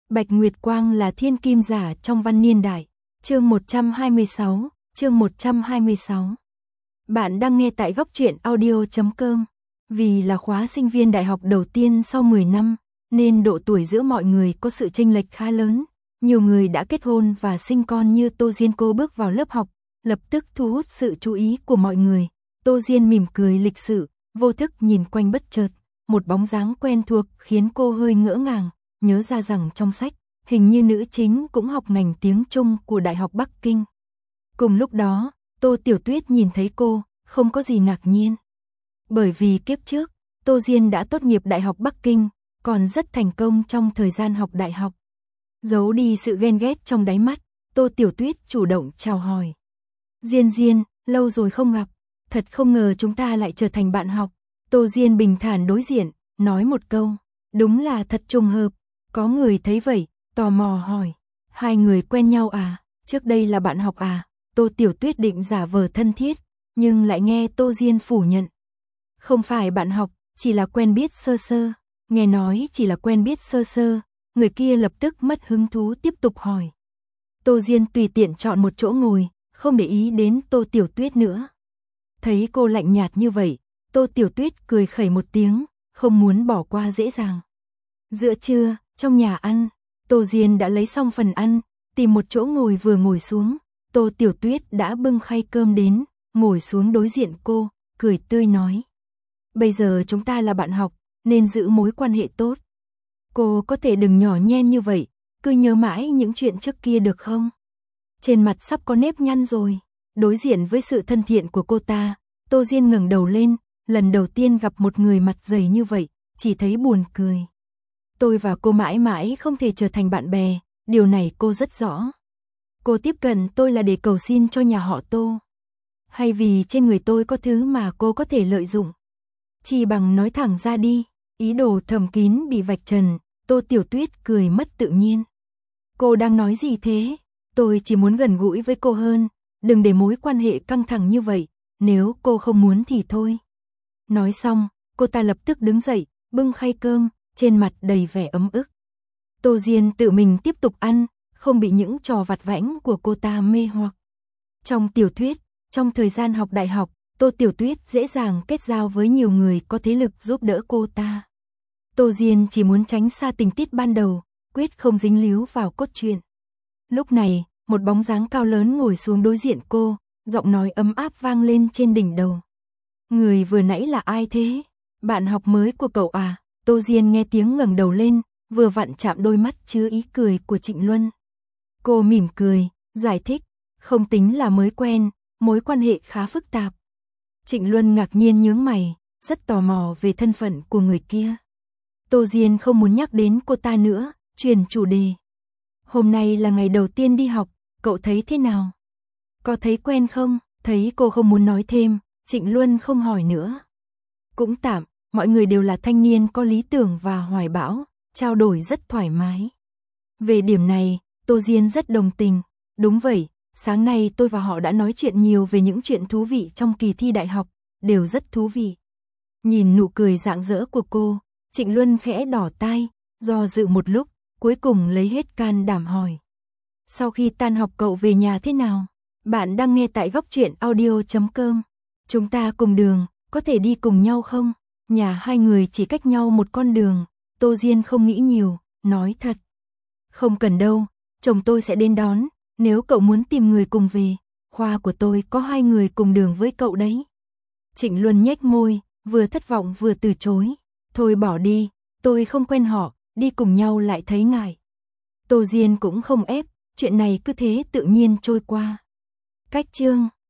Bạch Nguyệt Quang là thiên kim giả trong văn niên đại. Chương 126. Bạn đang nghe tại góc truyện audio.com. Vì là khóa sinh viên đại học đầu tiên sau 10 năm, nên độ tuổi giữa mọi người có sự chênh lệch khá lớn. Nhiều người đã kết hôn và sinh con như Tô Diên. Cô bước vào lớp học, lập tức thu hút sự chú ý của mọi người. Tô Diên mỉm cười lịch sự, vô thức nhìn quanh, bất chợt một bóng dáng quen thuộc khiến cô hơi ngỡ ngàng, nhớ ra rằng trong sách, hình như nữ chính cũng học ngành tiếng Trung của Đại học Bắc Kinh. Cùng lúc đó, Tô Tiểu Tuyết nhìn thấy cô, không có gì ngạc nhiên. Bởi vì kiếp trước, Tô Diên đã tốt nghiệp Đại học Bắc Kinh, còn rất thành công trong thời gian học đại học. Giấu đi sự ghen ghét trong đáy mắt, Tô Tiểu Tuyết chủ động chào hỏi. Diên, lâu rồi không gặp, thật không ngờ chúng ta lại trở thành bạn học. Tô Diên bình thản đối diện, nói một câu, đúng là thật trùng hợp. Có người thấy vậy, tò mò hỏi, hai người quen nhau à, trước đây là bạn học à? Tô Tiểu Tuyết định giả vờ thân thiết, nhưng lại nghe Tô Diên phủ nhận. Không phải bạn học, chỉ là quen biết sơ sơ. Nghe nói chỉ là quen biết sơ sơ, người kia lập tức mất hứng thú tiếp tục hỏi. Tô Diên tùy tiện chọn một chỗ ngồi, không để ý đến Tô Tiểu Tuyết nữa. Thấy cô lạnh nhạt như vậy, Tô Tiểu Tuyết cười khẩy một tiếng, không muốn bỏ qua dễ dàng. Giữa trưa, trong nhà ăn, Tô Diên đã lấy xong phần ăn, tìm một chỗ ngồi vừa ngồi xuống, Tô Tiểu Tuyết đã bưng khay cơm đến, ngồi xuống đối diện cô, cười tươi nói. Bây giờ chúng ta là bạn học, nên giữ mối quan hệ tốt. Cô có thể đừng nhỏ nhen như vậy, cứ nhớ mãi những chuyện trước kia được không? Trên mặt sắp có nếp nhăn rồi. Đối diện với sự thân thiện của cô ta, Tô Diên ngẩng đầu lên, lần đầu tiên gặp một người mặt dày như vậy, chỉ thấy buồn cười. Tôi và cô mãi mãi không thể trở thành bạn bè, điều này cô rất rõ. Cô tiếp cận tôi là để cầu xin cho nhà họ Tô, hay vì trên người tôi có thứ mà cô có thể lợi dụng? Chỉ bằng nói thẳng ra đi. Ý đồ thầm kín bị vạch trần, Tô Tiểu Tuyết cười mất tự nhiên. Cô đang nói gì thế? Tôi chỉ muốn gần gũi với cô hơn, đừng để mối quan hệ căng thẳng như vậy, nếu cô không muốn thì thôi. Nói xong, cô ta lập tức đứng dậy, bưng khay cơm, trên mặt đầy vẻ ấm ức. Tô Diên tự mình tiếp tục ăn, không bị những trò vặt vãnh của cô ta mê hoặc. Trong tiểu thuyết, trong thời gian học đại học, Tô Tiểu Tuyết dễ dàng kết giao với nhiều người có thế lực giúp đỡ cô ta. Tô Diên chỉ muốn tránh xa tình tiết ban đầu, quyết không dính líu vào cốt truyện. Lúc này, một bóng dáng cao lớn ngồi xuống đối diện cô, giọng nói ấm áp vang lên trên đỉnh đầu. Người vừa nãy là ai thế? Bạn học mới của cậu à? Tô Diên nghe tiếng ngẩng đầu lên, vừa vặn chạm đôi mắt chứa ý cười của Trịnh Luân. Cô mỉm cười, giải thích, không tính là mới quen, mối quan hệ khá phức tạp. Trịnh Luân ngạc nhiên nhướng mày, rất tò mò về thân phận của người kia. Tô Diên không muốn nhắc đến cô ta nữa, chuyển chủ đề. Hôm nay là ngày đầu tiên đi học, cậu thấy thế nào? Có thấy quen không? Thấy cô không muốn nói thêm, Trịnh Luân không hỏi nữa. Cũng tạm, mọi người đều là thanh niên có lý tưởng và hoài bão, trao đổi rất thoải mái. Về điểm này, Tô Diên rất đồng tình. Đúng vậy, sáng nay tôi và họ đã nói chuyện nhiều về những chuyện thú vị trong kỳ thi đại học, đều rất thú vị. Nhìn nụ cười rạng rỡ của cô, Trịnh Luân khẽ đỏ tai, do dự một lúc, cuối cùng lấy hết can đảm hỏi. Sau khi tan học cậu về nhà thế nào? Bạn đang nghe tại góc truyện audio.com. Chúng ta cùng đường, có thể đi cùng nhau không? Nhà hai người chỉ cách nhau một con đường. Tô Diên không nghĩ nhiều, nói thật. Không cần đâu, chồng tôi sẽ đến đón, nếu cậu muốn tìm người cùng về, khoa của tôi có 2 người cùng đường với cậu đấy. Trịnh Luân nhếch môi, vừa thất vọng vừa từ chối. Thôi bỏ đi, tôi không quen họ, đi cùng nhau lại thấy ngại. Tô Diên cũng không ép, chuyện này cứ thế tự nhiên trôi qua. Cách chương